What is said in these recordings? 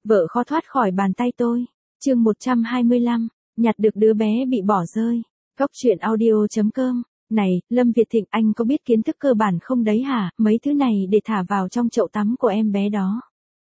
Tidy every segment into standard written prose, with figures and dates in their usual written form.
Vợ khó thoát khỏi bàn tay tôi. Chương 125, nhặt được đứa bé bị bỏ rơi. Góc truyện audio.com. Này, Lâm Việt Thịnh, anh có biết kiến thức cơ bản không đấy hả? Mấy thứ này để thả vào trong chậu tắm của em bé đó.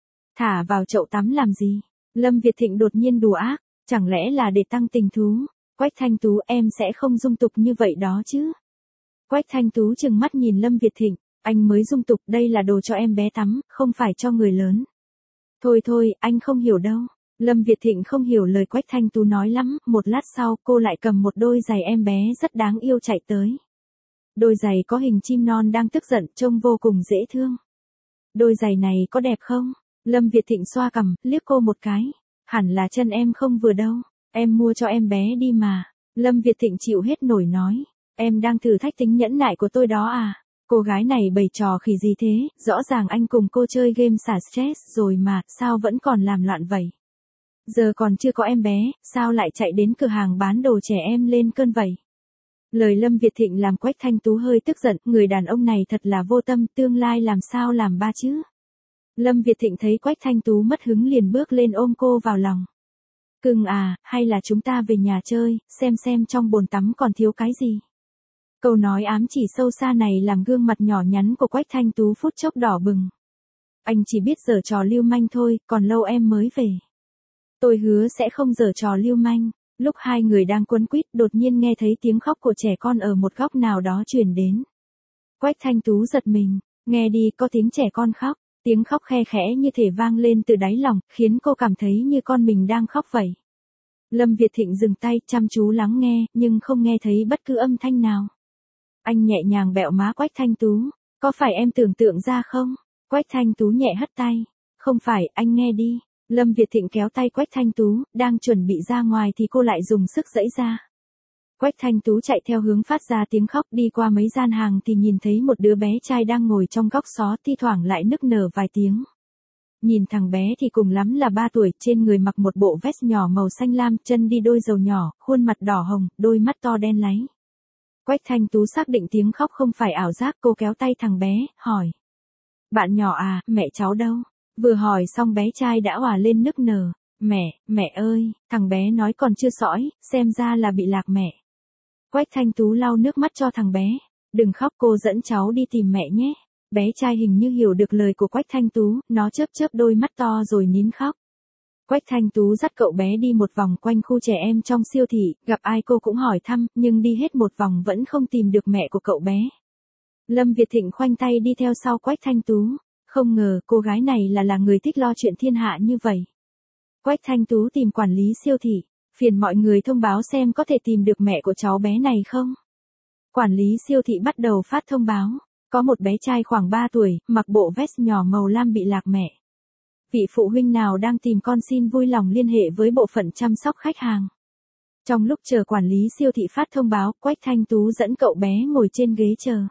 Thả vào chậu tắm làm gì? Lâm Việt Thịnh đột nhiên đùa ác. Chẳng lẽ là để tăng tình thú? Quách Thanh Tú, em sẽ không dung tục như vậy đó chứ. Quách Thanh Tú trừng mắt nhìn Lâm Việt Thịnh. Anh mới dung tục, đây là đồ cho em bé tắm, không phải cho người lớn. Thôi thôi, anh không hiểu đâu. Lâm Việt Thịnh không hiểu lời Quách Thanh Tú nói lắm, một lát sau cô lại cầm một đôi giày em bé rất đáng yêu chạy tới. Đôi giày có hình chim non đang tức giận, trông vô cùng dễ thương. Đôi giày này có đẹp không? Lâm Việt Thịnh xoa cằm, liếc cô một cái. Hẳn là chân em không vừa đâu, em mua cho em bé đi mà. Lâm Việt Thịnh chịu hết nổi nói, em đang thử thách tính nhẫn nại của tôi đó à? Cô gái này bày trò khỉ gì thế, rõ ràng anh cùng cô chơi game xả stress rồi mà, sao vẫn còn làm loạn vậy? Giờ còn chưa có em bé, sao lại chạy đến cửa hàng bán đồ trẻ em lên cơn vậy? Lời Lâm Việt Thịnh làm Quách Thanh Tú hơi tức giận, người đàn ông này thật là vô tâm, tương lai làm sao làm ba chứ? Lâm Việt Thịnh thấy Quách Thanh Tú mất hứng liền bước lên ôm cô vào lòng. Cưng à, hay là chúng ta về nhà chơi, xem trong bồn tắm còn thiếu cái gì? Câu nói ám chỉ sâu xa này làm gương mặt nhỏ nhắn của Quách Thanh Tú phút chốc đỏ bừng. Anh chỉ biết giở trò lưu manh thôi, còn lâu em mới về. Tôi hứa sẽ không giở trò lưu manh. Lúc hai người đang quấn quýt, đột nhiên nghe thấy tiếng khóc của trẻ con ở một góc nào đó truyền đến. Quách Thanh Tú giật mình, nghe đi, có tiếng trẻ con khóc. Tiếng khóc khe khẽ như thể vang lên từ đáy lòng, khiến cô cảm thấy như con mình đang khóc vậy. Lâm Việt Thịnh dừng tay, chăm chú lắng nghe, nhưng không nghe thấy bất cứ âm thanh nào. Anh nhẹ nhàng bẹo má Quách Thanh Tú. Có phải em tưởng tượng ra không? Quách Thanh Tú nhẹ hất tay. Không phải, anh nghe đi. Lâm Việt Thịnh kéo tay Quách Thanh Tú, đang chuẩn bị ra ngoài thì cô lại dùng sức giãy ra. Quách Thanh Tú chạy theo hướng phát ra tiếng khóc, đi qua mấy gian hàng thì nhìn thấy một đứa bé trai đang ngồi trong góc xó, thi thoảng lại nức nở vài tiếng. Nhìn thằng bé thì cùng lắm là 3 tuổi, trên người mặc một bộ vest nhỏ màu xanh lam, chân đi đôi giày nhỏ, khuôn mặt đỏ hồng, đôi mắt to đen láy. Quách Thanh Tú xác định tiếng khóc không phải ảo giác, cô kéo tay thằng bé, hỏi. Bạn nhỏ à, mẹ cháu đâu? Vừa hỏi xong bé trai đã òa lên nức nở. Mẹ ơi, thằng bé nói còn chưa sõi, xem ra là bị lạc mẹ. Quách Thanh Tú lau nước mắt cho thằng bé. Đừng khóc, cô dẫn cháu đi tìm mẹ nhé. Bé trai hình như hiểu được lời của Quách Thanh Tú, nó chớp đôi mắt to rồi nín khóc. Quách Thanh Tú dắt cậu bé đi một vòng quanh khu trẻ em trong siêu thị, gặp ai cô cũng hỏi thăm, nhưng đi hết một vòng vẫn không tìm được mẹ của cậu bé. Lâm Việt Thịnh khoanh tay đi theo sau Quách Thanh Tú. Không ngờ cô gái này là người thích lo chuyện thiên hạ như vậy. Quách Thanh Tú tìm quản lý siêu thị. Phiền mọi người thông báo xem có thể tìm được mẹ của cháu bé này không? Quản lý siêu thị bắt đầu phát thông báo. Có một bé trai khoảng 3 tuổi, mặc bộ vest nhỏ màu lam bị lạc mẹ. Vị phụ huynh nào đang tìm con xin vui lòng liên hệ với bộ phận chăm sóc khách hàng. Trong lúc chờ quản lý siêu thị phát thông báo, Quách Thanh Tú dẫn cậu bé ngồi trên ghế chờ.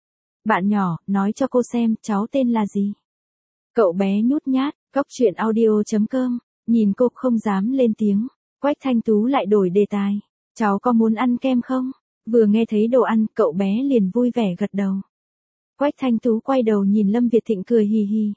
Bạn nhỏ, nói cho cô xem, cháu tên là gì? Cậu bé nhút nhát, góc truyện audio.com, nhìn cô không dám lên tiếng. Quách Thanh Tú lại đổi đề tài. Cháu có muốn ăn kem không? Vừa nghe thấy đồ ăn, cậu bé liền vui vẻ gật đầu. Quách Thanh Tú quay đầu nhìn Lâm Việt Thịnh cười hì hì.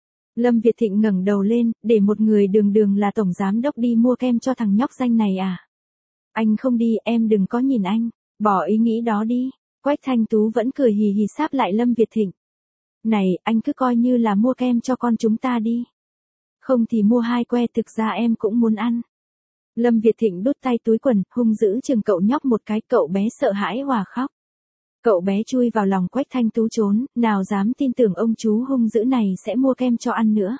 Lâm Việt Thịnh ngẩng đầu lên, để một người đường là tổng giám đốc đi mua kem cho thằng nhóc danh này à? Anh không đi, em đừng có nhìn anh, bỏ ý nghĩ đó đi. Quách Thanh Tú vẫn cười hì hì sáp lại Lâm Việt Thịnh. Này, anh cứ coi như là mua kem cho con chúng ta đi. Không thì mua 2 que, thực ra em cũng muốn ăn. Lâm Việt Thịnh đút tay túi quần, hung dữ chừng cậu nhóc một cái, cậu bé sợ hãi òa khóc. Cậu bé chui vào lòng Quách Thanh Tú trốn, nào dám tin tưởng ông chú hung dữ này sẽ mua kem cho ăn nữa.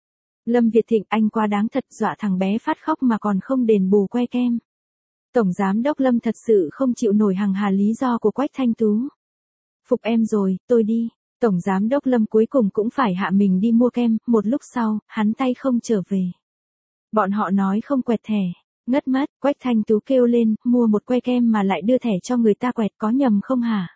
Lâm Việt Thịnh, anh quá đáng thật, dọa thằng bé phát khóc mà còn không đền bù que kem. Tổng giám đốc Lâm thật sự không chịu nổi hằng hà lý do của Quách Thanh Tú. Phục em rồi, tôi đi. Tổng giám đốc Lâm cuối cùng cũng phải hạ mình đi mua kem, một lúc sau, hắn tay không trở về. Bọn họ nói không quẹt thẻ. Ngất mất, Quách Thanh Tú kêu lên, mua một que kem mà lại đưa thẻ cho người ta quẹt, có nhầm không hả?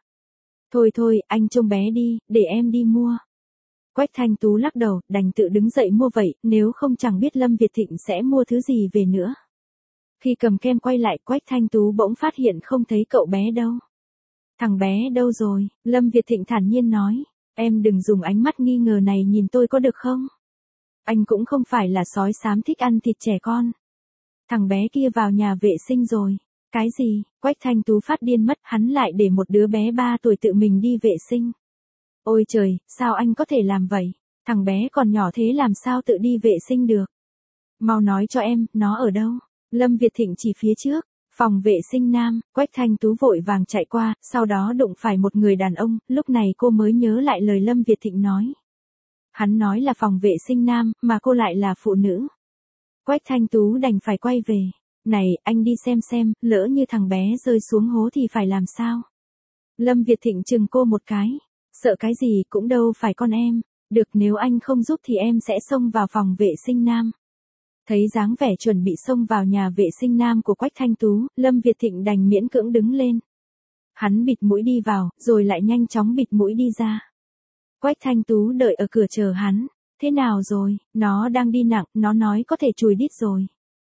Thôi, anh trông bé đi, để em đi mua. Quách Thanh Tú lắc đầu, đành tự đứng dậy mua vậy, nếu không chẳng biết Lâm Việt Thịnh sẽ mua thứ gì về nữa. Khi cầm kem quay lại, Quách Thanh Tú bỗng phát hiện không thấy cậu bé đâu. Thằng bé đâu rồi? Lâm Việt Thịnh thản nhiên nói. Em đừng dùng ánh mắt nghi ngờ này nhìn tôi có được không? Anh cũng không phải là sói xám thích ăn thịt trẻ con. Thằng bé kia vào nhà vệ sinh rồi. Cái gì? Quách Thanh Tú phát điên mất, hắn lại để một đứa bé 3 tuổi tự mình đi vệ sinh. Ôi trời, sao anh có thể làm vậy? Thằng bé còn nhỏ thế làm sao tự đi vệ sinh được? Mau nói cho em, nó ở đâu? Lâm Việt Thịnh chỉ phía trước, phòng vệ sinh nam. Quách Thanh Tú vội vàng chạy qua, sau đó đụng phải một người đàn ông, lúc này cô mới nhớ lại lời Lâm Việt Thịnh nói. Hắn nói là phòng vệ sinh nam, mà cô lại là phụ nữ. Quách Thanh Tú đành phải quay về. Này, anh đi xem, lỡ như thằng bé rơi xuống hố thì phải làm sao? Lâm Việt Thịnh chừng cô một cái. Sợ cái gì, cũng đâu phải con em. Được, nếu anh không giúp thì em sẽ xông vào phòng vệ sinh nam. Thấy dáng vẻ chuẩn bị xông vào nhà vệ sinh nam của Quách Thanh Tú, Lâm Việt Thịnh đành miễn cưỡng đứng lên. Hắn bịt mũi đi vào, rồi lại nhanh chóng bịt mũi đi ra. Quách Thanh Tú đợi ở cửa chờ hắn. Thế nào rồi, nó đang đi nặng, nó nói có thể chùi đít rồi.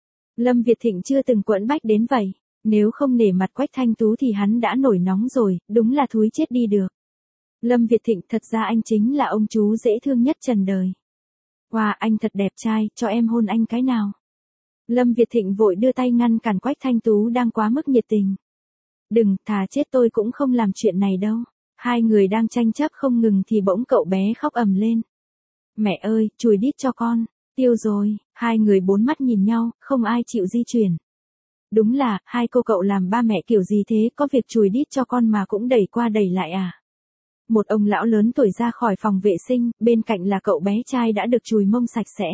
Lâm Việt Thịnh chưa từng quẫn bách đến vậy. Nếu không nể mặt Quách Thanh Tú thì hắn đã nổi nóng rồi, đúng là thúi chết đi được. Lâm Việt Thịnh, thật ra anh chính là ông chú dễ thương nhất trần đời. Wow, anh thật đẹp trai, cho em hôn anh cái nào. Lâm Việt Thịnh vội đưa tay ngăn cản Quách Thanh Tú đang quá mức nhiệt tình. Đừng, thà chết tôi cũng không làm chuyện này đâu. Hai người đang tranh chấp không ngừng thì bỗng cậu bé khóc ầm lên. Mẹ ơi, chùi đít cho con. Tiêu rồi, hai người bốn mắt nhìn nhau, không ai chịu di chuyển. Đúng là, hai cô cậu làm ba mẹ kiểu gì thế, có việc chùi đít cho con mà cũng đẩy qua đẩy lại à. Một ông lão lớn tuổi ra khỏi phòng vệ sinh, bên cạnh là cậu bé trai đã được chùi mông sạch sẽ.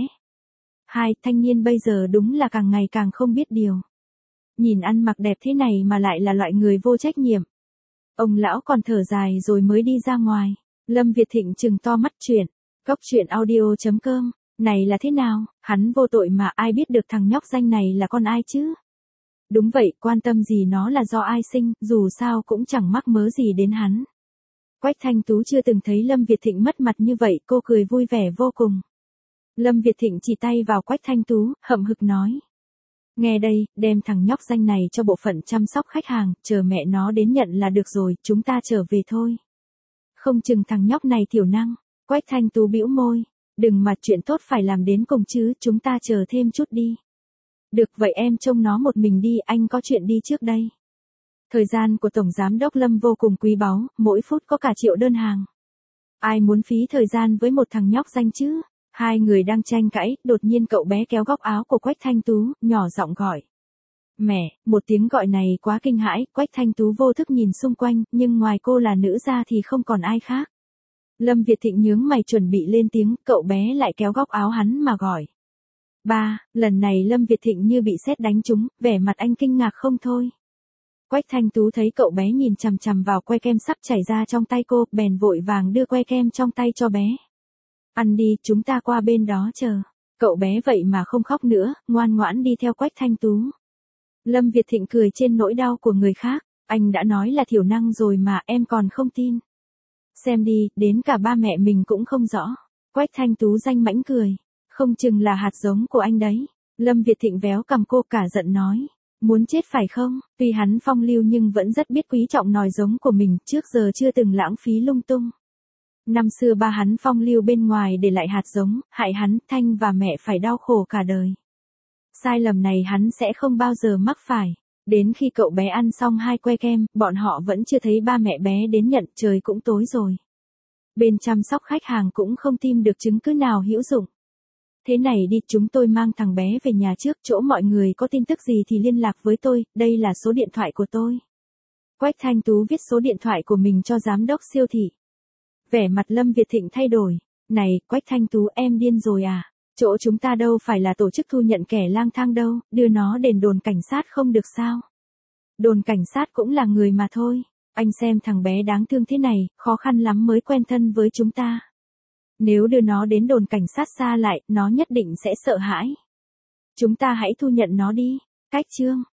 Hai thanh niên bây giờ đúng là càng ngày càng không biết điều. Nhìn ăn mặc đẹp thế này mà lại là loại người vô trách nhiệm. Ông lão còn thở dài rồi mới đi ra ngoài. Lâm Việt Thịnh trừng to mắt chuyện. Góc truyện audio.com. Này là thế nào, hắn vô tội mà ai biết được thằng nhóc danh này là con ai chứ? Đúng vậy, quan tâm gì nó là do ai sinh, dù sao cũng chẳng mắc mớ gì đến hắn. Quách Thanh Tú chưa từng thấy Lâm Việt Thịnh mất mặt như vậy, cô cười vui vẻ vô cùng. Lâm Việt Thịnh chỉ tay vào Quách Thanh Tú, hậm hực nói. Nghe đây, đem thằng nhóc danh này cho bộ phận chăm sóc khách hàng, chờ mẹ nó đến nhận là được rồi, chúng ta trở về thôi. Không chừng thằng nhóc này thiểu năng. Quách Thanh Tú bĩu môi. Đừng mà chuyện tốt phải làm đến cùng chứ, chúng ta chờ thêm chút đi. Được vậy em trông nó một mình đi, anh có chuyện đi trước đây. Thời gian của Tổng Giám đốc Lâm vô cùng quý báu, mỗi phút có cả triệu đơn hàng. Ai muốn phí thời gian với một thằng nhóc danh chứ? Hai người đang tranh cãi, đột nhiên cậu bé kéo góc áo của Quách Thanh Tú, nhỏ giọng gọi. Mẹ, một tiếng gọi này quá kinh hãi, Quách Thanh Tú vô thức nhìn xung quanh, nhưng ngoài cô là nữ ra thì không còn ai khác. Lâm Việt Thịnh nhướng mày chuẩn bị lên tiếng, cậu bé lại kéo góc áo hắn mà gọi. Ba, lần này Lâm Việt Thịnh như bị sét đánh trúng, vẻ mặt anh kinh ngạc không thôi. Quách Thanh Tú thấy cậu bé nhìn chằm chằm vào que kem sắp chảy ra trong tay cô, bèn vội vàng đưa que kem trong tay cho bé. Ăn đi, chúng ta qua bên đó chờ. Cậu bé vậy mà không khóc nữa, ngoan ngoãn đi theo Quách Thanh Tú. Lâm Việt Thịnh cười trên nỗi đau của người khác, anh đã nói là thiểu năng rồi mà em còn không tin. Xem đi, đến cả ba mẹ mình cũng không rõ. Quách Thanh Tú danh mãnh cười. Không chừng là hạt giống của anh đấy. Lâm Việt Thịnh véo cằm cô cả giận nói. Muốn chết phải không? Tuy hắn phong lưu nhưng vẫn rất biết quý trọng nòi giống của mình, trước giờ chưa từng lãng phí lung tung. Năm xưa ba hắn phong lưu bên ngoài để lại hạt giống, hại hắn, Thanh và mẹ phải đau khổ cả đời. Sai lầm này hắn sẽ không bao giờ mắc phải. Đến khi cậu bé ăn xong 2 que kem, bọn họ vẫn chưa thấy ba mẹ bé đến nhận, trời cũng tối rồi. Bên chăm sóc khách hàng cũng không tìm được chứng cứ nào hữu dụng. Thế này đi, chúng tôi mang thằng bé về nhà trước, chỗ mọi người có tin tức gì thì liên lạc với tôi, đây là số điện thoại của tôi. Quách Thanh Tú viết số điện thoại của mình cho giám đốc siêu thị. Vẻ mặt Lâm Việt Thịnh thay đổi. Này, Quách Thanh Tú, em điên rồi à? Chỗ chúng ta đâu phải là tổ chức thu nhận kẻ lang thang đâu, đưa nó đến đồn cảnh sát không được sao? Đồn cảnh sát cũng là người mà thôi. Anh xem thằng bé đáng thương thế này, khó khăn lắm mới quen thân với chúng ta. Nếu đưa nó đến đồn cảnh sát xa lại, nó nhất định sẽ sợ hãi. Chúng ta hãy thu nhận nó đi. Cách chương.